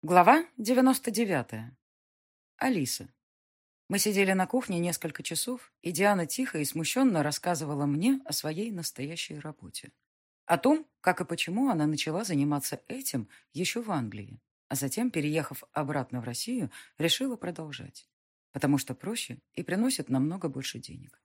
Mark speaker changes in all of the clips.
Speaker 1: Глава 99. Алиса. Мы сидели на кухне несколько часов, и Диана тихо и смущенно рассказывала мне о своей настоящей работе. О том, как и почему она начала заниматься этим еще в Англии, а затем, переехав обратно в Россию, решила продолжать. Потому что проще и приносит намного больше денег.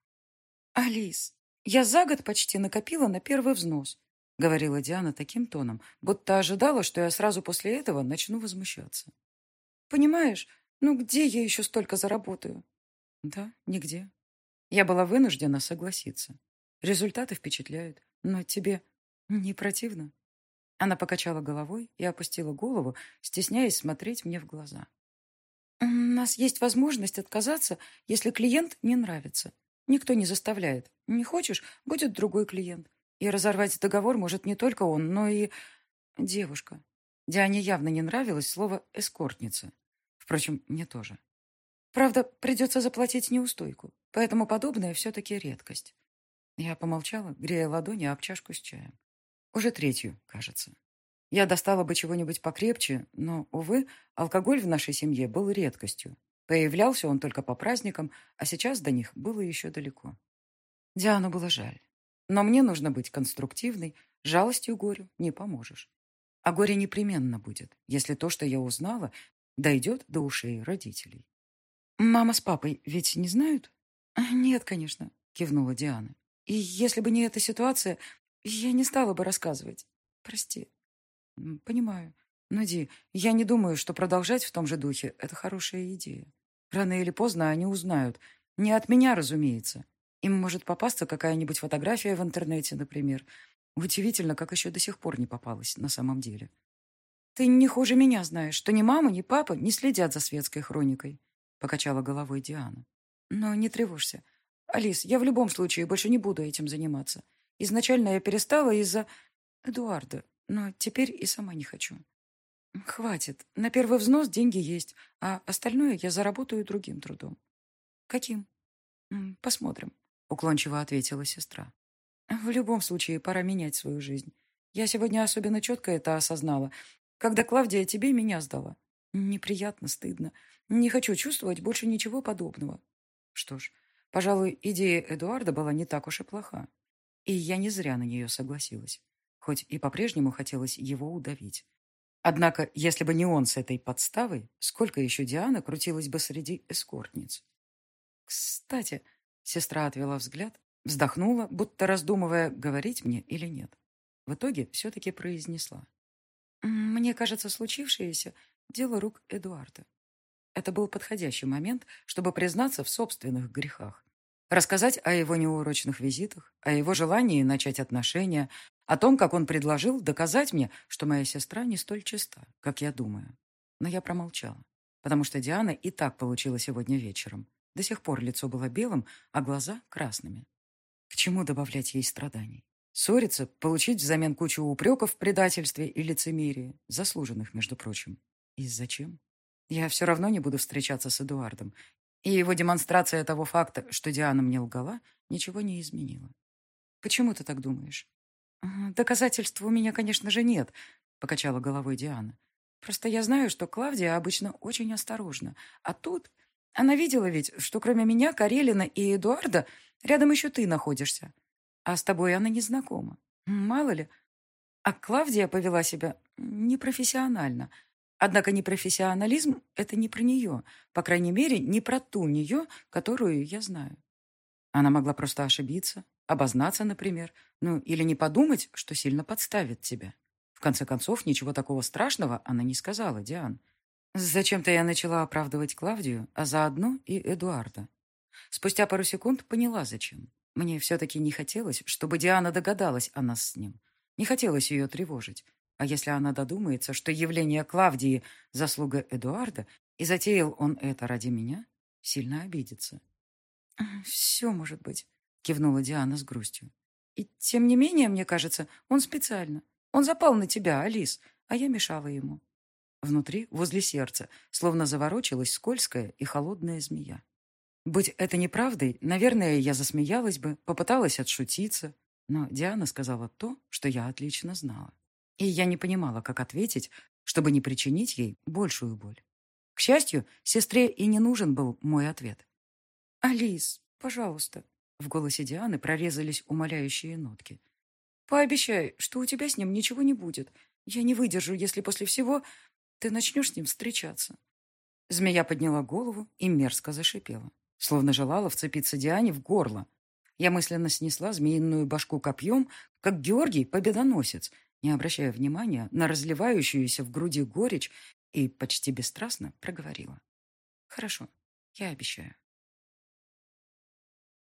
Speaker 1: «Алис, я за год почти накопила на первый взнос», — говорила Диана таким тоном, будто ожидала, что я сразу после этого начну возмущаться. «Понимаешь, ну где я еще столько заработаю?» «Да, нигде». Я была вынуждена согласиться. Результаты впечатляют, но тебе не противно? Она покачала головой и опустила голову, стесняясь смотреть мне в глаза. «У нас есть возможность отказаться, если клиент не нравится. Никто не заставляет. Не хочешь — будет другой клиент. И разорвать договор может не только он, но и девушка». Диане явно не нравилось слово «эскортница». Впрочем, мне тоже. Правда, придется заплатить неустойку, поэтому подобное все-таки редкость. Я помолчала, грея ладони об чашку с чаем. Уже третью, кажется. Я достала бы чего-нибудь покрепче, но, увы, алкоголь в нашей семье был редкостью. Появлялся он только по праздникам, а сейчас до них было еще далеко. Диану было жаль. Но мне нужно быть конструктивной, жалостью горю не поможешь. А горе непременно будет, если то, что я узнала, дойдет до ушей родителей. «Мама с папой ведь не знают?» «Нет, конечно», — кивнула Диана. «И если бы не эта ситуация, я не стала бы рассказывать. Прости». «Понимаю. Но, Ди, я не думаю, что продолжать в том же духе — это хорошая идея. Рано или поздно они узнают. Не от меня, разумеется. Им может попасться какая-нибудь фотография в интернете, например. Удивительно, как еще до сих пор не попалась на самом деле. Ты не хуже меня знаешь, что ни мама, ни папа не следят за светской хроникой», — покачала головой Диана. «Но не тревожься. Алис, я в любом случае больше не буду этим заниматься. Изначально я перестала из-за Эдуарда, но теперь и сама не хочу. Хватит. На первый взнос деньги есть, а остальное я заработаю другим трудом». «Каким?» Посмотрим», — уклончиво ответила сестра. «В любом случае, пора менять свою жизнь. Я сегодня особенно четко это осознала, когда Клавдия тебе меня сдала. Неприятно, стыдно. Не хочу чувствовать больше ничего подобного». Что ж, пожалуй, идея Эдуарда была не так уж и плоха. И я не зря на нее согласилась, хоть и по-прежнему хотелось его удавить. Однако, если бы не он с этой подставой, сколько еще Диана крутилась бы среди эскортниц? «Кстати», — сестра отвела взгляд, вздохнула, будто раздумывая, говорить мне или нет. В итоге все-таки произнесла. «Мне кажется, случившееся — дело рук Эдуарда». Это был подходящий момент, чтобы признаться в собственных грехах. Рассказать о его неурочных визитах, о его желании начать отношения, о том, как он предложил доказать мне, что моя сестра не столь чиста, как я думаю. Но я промолчала, потому что Диана и так получила сегодня вечером. До сих пор лицо было белым, а глаза — красными. К чему добавлять ей страданий? Ссориться, получить взамен кучу упреков в предательстве и лицемерии, заслуженных, между прочим. И зачем? Я все равно не буду встречаться с Эдуардом, и его демонстрация того факта, что Диана мне лгала, ничего не изменила. «Почему ты так думаешь?» «Доказательств у меня, конечно же, нет», — покачала головой Диана. «Просто я знаю, что Клавдия обычно очень осторожна. А тут она видела ведь, что кроме меня, Карелина и Эдуарда рядом еще ты находишься. А с тобой она не знакома. Мало ли. А Клавдия повела себя непрофессионально. Однако непрофессионализм — это не про нее. По крайней мере, не про ту нее, которую я знаю. Она могла просто ошибиться, обознаться, например, ну или не подумать, что сильно подставит тебя. В конце концов, ничего такого страшного она не сказала, Диан. Зачем-то я начала оправдывать Клавдию, а заодно и Эдуарда. Спустя пару секунд поняла, зачем. Мне все-таки не хотелось, чтобы Диана догадалась о нас с ним. Не хотелось ее тревожить. А если она додумается, что явление Клавдии — заслуга Эдуарда, и затеял он это ради меня, сильно обидится. «Все может быть», — кивнула Диана с грустью. «И тем не менее, мне кажется, он специально. Он запал на тебя, Алис, а я мешала ему». Внутри, возле сердца, словно заворочилась скользкая и холодная змея. Будь это неправдой, наверное, я засмеялась бы, попыталась отшутиться. Но Диана сказала то, что я отлично знала. И я не понимала, как ответить, чтобы не причинить ей большую боль. К счастью, сестре и не нужен был мой ответ. «Алис, пожалуйста», — в голосе Дианы прорезались умоляющие нотки. «Пообещай, что у тебя с ним ничего не будет. Я не выдержу, если после всего ты начнешь с ним встречаться». Змея подняла голову и мерзко зашипела, словно желала вцепиться Диане в горло. Я мысленно снесла змеиную башку копьем, как Георгий Победоносец, не обращая внимания на разливающуюся в груди горечь, и почти бесстрастно проговорила. «Хорошо, я обещаю».